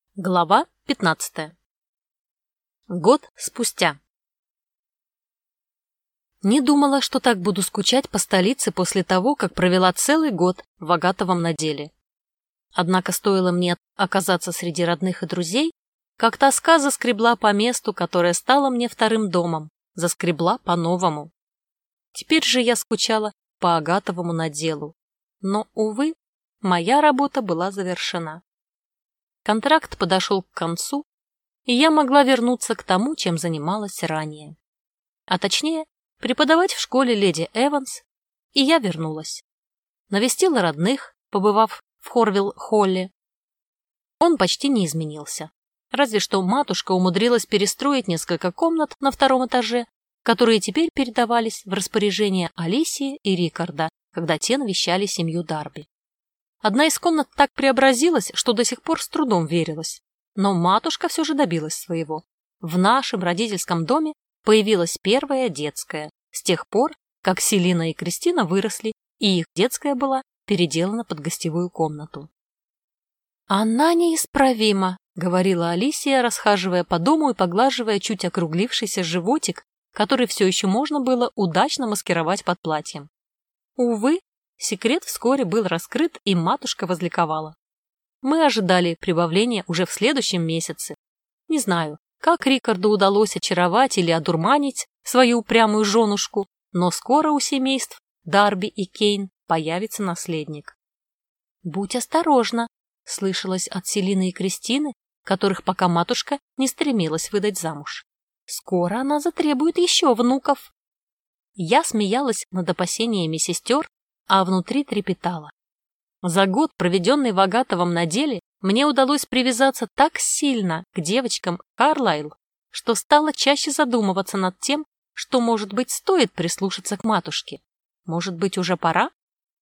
Глава 15. Год спустя. Не думала, что так буду скучать по столице после того, как провела целый год в Агатовом наделе. Однако стоило мне оказаться среди родных и друзей, как тоска заскребла по месту, которое стало мне вторым домом, заскребла по-новому. Теперь же я скучала по Агатовому наделу. Но, увы, моя работа была завершена. Контракт подошел к концу, и я могла вернуться к тому, чем занималась ранее. А точнее, преподавать в школе леди Эванс, и я вернулась. Навестила родных, побывав в Хорвилл-Холле. Он почти не изменился. Разве что матушка умудрилась перестроить несколько комнат на втором этаже, которые теперь передавались в распоряжение Алисии и Рикарда, когда те навещали семью Дарби. Одна из комнат так преобразилась, что до сих пор с трудом верилась. Но матушка все же добилась своего. В нашем родительском доме появилась первая детская, с тех пор, как Селина и Кристина выросли, и их детская была переделана под гостевую комнату. «Она неисправима», — говорила Алисия, расхаживая по дому и поглаживая чуть округлившийся животик, который все еще можно было удачно маскировать под платьем. Увы, секрет вскоре был раскрыт, и матушка возликовала. Мы ожидали прибавления уже в следующем месяце. Не знаю, как Рикарду удалось очаровать или одурманить свою упрямую женушку, но скоро у семейств Дарби и Кейн появится наследник. «Будь осторожна», — слышалось от Селины и Кристины, которых пока матушка не стремилась выдать замуж. «Скоро она затребует еще внуков». Я смеялась над опасениями сестер, а внутри трепетала. За год, проведенный в Агатовом наделе, мне удалось привязаться так сильно к девочкам Карлайл, что стала чаще задумываться над тем, что, может быть, стоит прислушаться к матушке. Может быть, уже пора?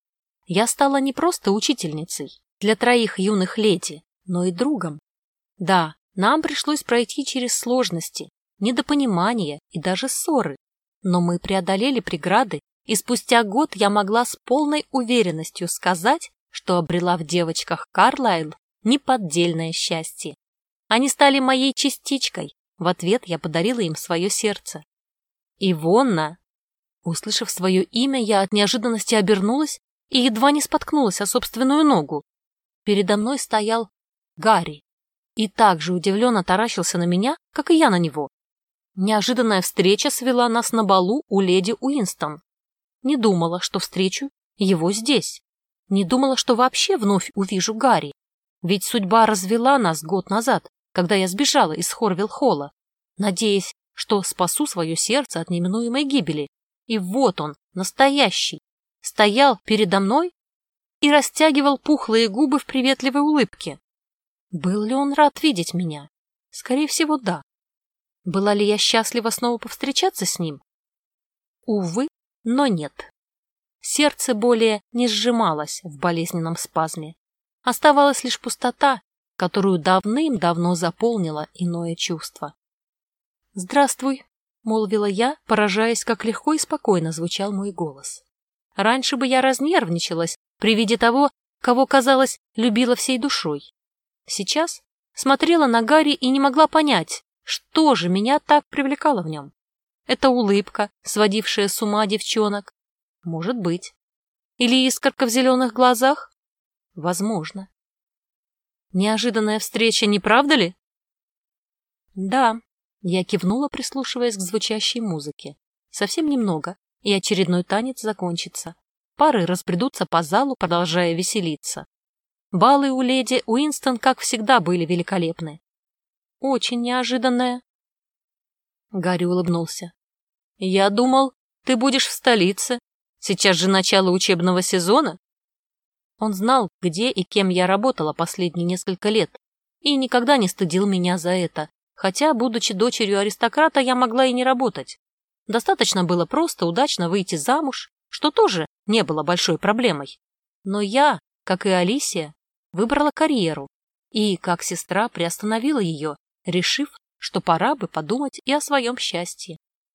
Я стала не просто учительницей для 3 юных леди, но и другом. Да, нам пришлось пройти через сложности, недопонимания и даже ссоры, но мы преодолели преграды, и спустя год я могла с полной уверенностью сказать, что обрела в девочках Карлайл неподдельное счастье. Они стали моей частичкой, в ответ я подарила им свое сердце. Ивонна! Услышав свое имя, я от неожиданности обернулась и едва не споткнулась о собственную ногу. Передо мной стоял Гарри и так же удивленно таращился на меня, как и я на него. Неожиданная встреча свела нас на балу у леди Уинстон. Не думала, что встречу его здесь. Не думала, что вообще вновь увижу Гарри. Ведь судьба развела нас год назад, когда я сбежала из Хорвилл-Холла, надеясь, что спасу свое сердце от неминуемой гибели. И вот он, настоящий, стоял передо мной и растягивал пухлые губы в приветливой улыбке. Был ли он рад видеть меня? Скорее всего, да. Была ли я счастлива снова повстречаться с ним? Увы, но нет. Сердце более не сжималось в болезненном спазме. Оставалась лишь пустота, которую давным-давно заполнило иное чувство. «Здравствуй», — молвила я, поражаясь, как легко и спокойно звучал мой голос. Раньше бы я разнервничалась при виде того, кого, казалось, любила всей душой. Сейчас смотрела на Гарри и не могла понять, что же меня так привлекало в нем. Это улыбка, сводившая с ума девчонок? Может быть. Или искорка в зеленых глазах? Возможно. Неожиданная встреча, не правда ли? Да, я кивнула, прислушиваясь к звучащей музыке. Совсем немного, и очередной танец закончится. Пары разбредутся по залу, продолжая веселиться. Балы у леди Уинстон, как всегда, были великолепны. Очень неожиданная. Гарри улыбнулся. «Я думал, ты будешь в столице. Сейчас же начало учебного сезона». Он знал, где и кем я работала последние несколько лет, и никогда не стыдил меня за это, хотя, будучи дочерью аристократа, я могла и не работать. Достаточно было просто удачно выйти замуж, что тоже не было большой проблемой. Но я, как и Алисия, выбрала карьеру, и, как сестра, приостановила ее, решив, что пора бы подумать и о своем счастье.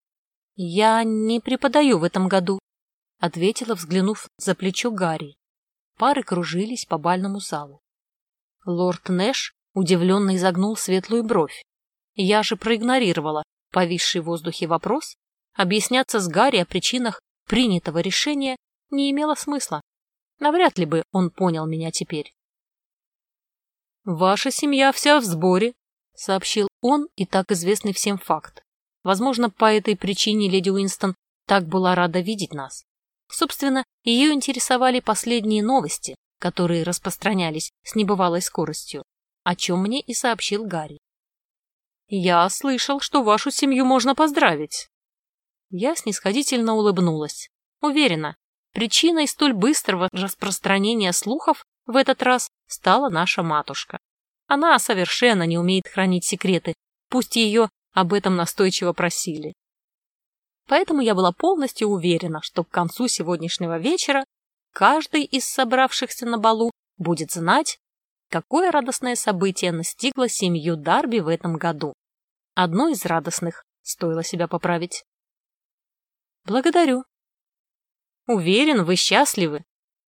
«Я не преподаю в этом году», — ответила, взглянув за плечо Гарри. Пары кружились по бальному залу. Лорд Нэш удивленно изогнул светлую бровь. Я же проигнорировала повисший в воздухе вопрос. Объясняться с Гарри о причинах принятого решения не имело смысла. Навряд ли бы он понял меня теперь. «Ваша семья вся в сборе», — сообщил он и так известный всем факт. Возможно, по этой причине леди Уинстон так была рада видеть нас. Собственно, ее интересовали последние новости, которые распространялись с небывалой скоростью, о чем мне и сообщил Гарри. «Я слышал, что вашу семью можно поздравить». Я снисходительно улыбнулась. Уверена, причиной столь быстрого распространения слухов в этот раз стала наша матушка. Она совершенно не умеет хранить секреты, пусть ее об этом настойчиво просили. Поэтому я была полностью уверена, что к концу сегодняшнего вечера каждый из собравшихся на балу будет знать, какое радостное событие настигло семью Дарби в этом году. Одно из радостных, стоило себя поправить. Благодарю. Уверен, вы счастливы.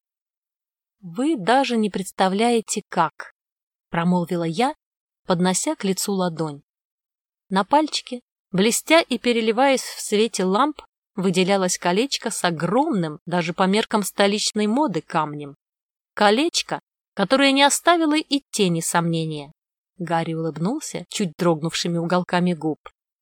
Вы даже не представляете, как, промолвила я, поднося к лицу ладонь. На пальчике, блестя и переливаясь в свете ламп, выделялось колечко с огромным, даже по меркам столичной моды, камнем. Колечко, которое не оставило и тени сомнения. Гарри улыбнулся чуть дрогнувшими уголками губ.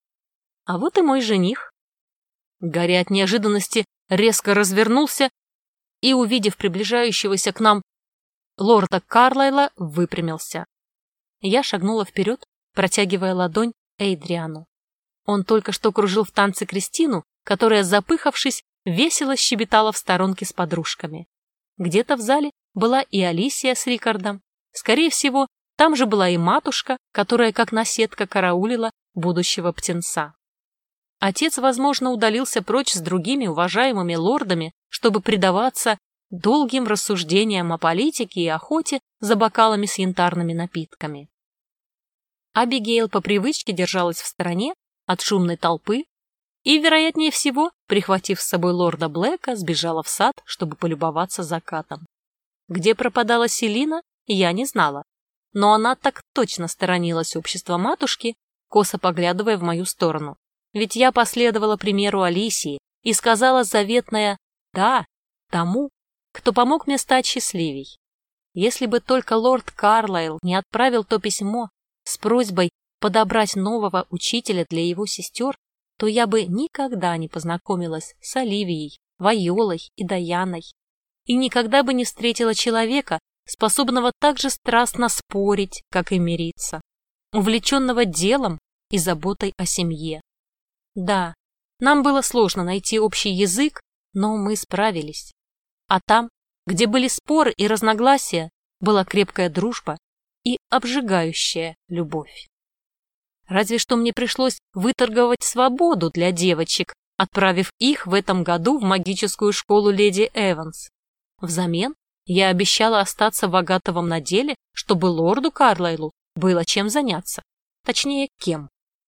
А вот и мой жених. Гарри от неожиданности резко развернулся и, увидев приближающегося к нам лорда Карлайла, выпрямился. Я шагнула вперед, протягивая ладонь Эйдриану. Он только что кружил в танце Кристину, которая, запыхавшись, весело щебетала в сторонке с подружками. Где-то в зале была и Алисия с Рикардом. Скорее всего, там же была и матушка, которая как наседка караулила будущего птенца. Отец, возможно, удалился прочь с другими уважаемыми лордами, чтобы предаваться долгим рассуждениям о политике и охоте за бокалами с янтарными напитками. Абигейл по привычке держалась в стороне от шумной толпы и, вероятнее всего, прихватив с собой лорда Блэка, сбежала в сад, чтобы полюбоваться закатом. Где пропадала Селина, я не знала, но она так точно сторонилась общества матушки, косо поглядывая в мою сторону. Ведь я последовала примеру Алисии и сказала заветное «да» тому, кто помог мне стать счастливей. Если бы только лорд Карлайл не отправил то письмо с просьбой подобрать нового учителя для его сестер, то я бы никогда не познакомилась с Оливией, Вайолой и Даяной, и никогда бы не встретила человека, способного так же страстно спорить, как и мириться, увлеченного делом и заботой о семье. Да, нам было сложно найти общий язык, но мы справились. А там, где были споры и разногласия, была крепкая дружба и обжигающая любовь. Разве что мне пришлось выторговать свободу для девочек, отправив их в этом году в магическую школу леди Эванс. Взамен я обещала остаться в Агатовом наделе, чтобы лорду Карлайлу было чем заняться. Точнее, кем.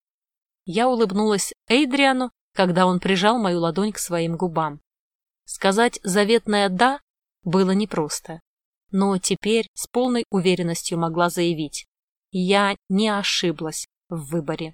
Я улыбнулась Эйдриану, когда он прижал мою ладонь к своим губам. Сказать заветное «да» было непросто, но теперь с полной уверенностью могла заявить: я не ошиблась в выборе.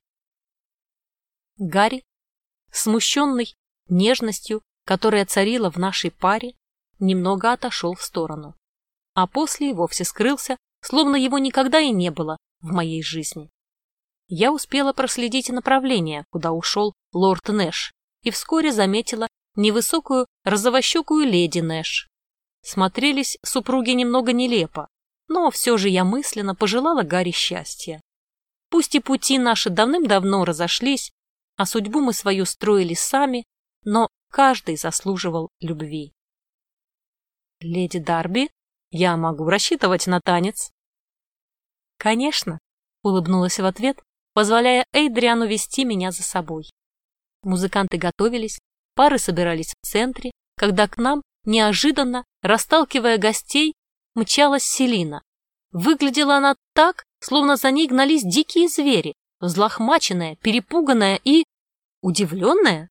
Гарри, смущенный нежностью, которая царила в нашей паре, немного отошел в сторону, а после и вовсе скрылся, словно его никогда и не было в моей жизни. Я успела проследить направление, куда ушел лорд Нэш, и вскоре заметила невысокую розовощекую леди Нэш. Смотрелись супруги немного нелепо, но все же я мысленно пожелала Гарри счастья. Пусть и пути наши давным-давно разошлись, а судьбу мы свою строили сами, но каждый заслуживал любви. «Леди Дарби, я могу рассчитывать на танец?» «Конечно», — улыбнулась в ответ, позволяя Эйдриану вести меня за собой. Музыканты готовились, пары собирались в центре, когда к нам, неожиданно, расталкивая гостей, мчалась Селина. Выглядела она так, словно за ней гнались дикие звери, взлохмаченная, перепуганная и удивленная.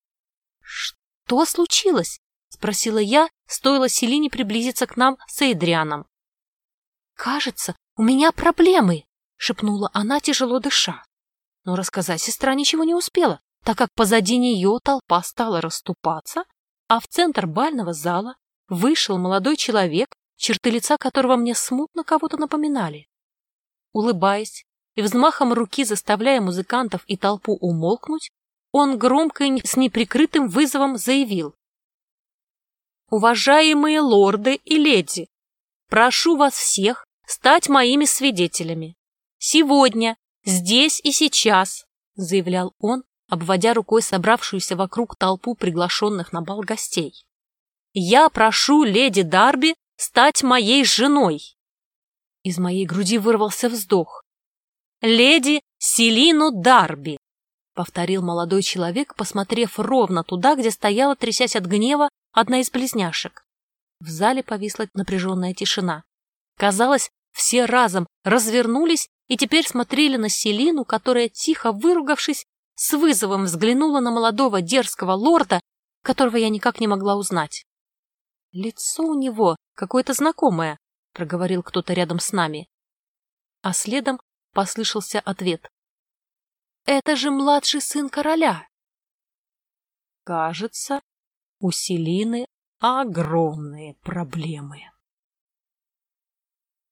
«Что случилось?» — спросила я, стоило Селине приблизиться к нам с Эйдрианом. «Кажется, у меня проблемы», — шепнула она, тяжело дыша. Но рассказать сестра ничего не успела, так как позади нее толпа стала расступаться, а в центр бального зала вышел молодой человек, черты лица которого мне смутно кого-то напоминали. Улыбаясь и взмахом руки заставляя музыкантов и толпу умолкнуть, он громко и с неприкрытым вызовом заявил: «Уважаемые лорды и леди, прошу вас всех стать моими свидетелями. Сегодня, здесь и сейчас», — заявлял он, обводя рукой собравшуюся вокруг толпу приглашенных на бал гостей, «я прошу леди Дарби стать моей женой». Из моей груди вырвался вздох. «Леди Селину Дарби», — повторил молодой человек, посмотрев ровно туда, где стояла, трясясь от гнева, одна из близняшек. В зале повисла напряженная тишина. Казалось, все разом развернулись и теперь смотрели на Селину, которая, тихо выругавшись, с вызовом взглянула на молодого дерзкого лорда, которого я никак не могла узнать. «Лицо у него какое-то знакомое», — проговорил кто-то рядом с нами. А следом послышался ответ. «Это же младший сын короля». Кажется, у Селины огромные проблемы.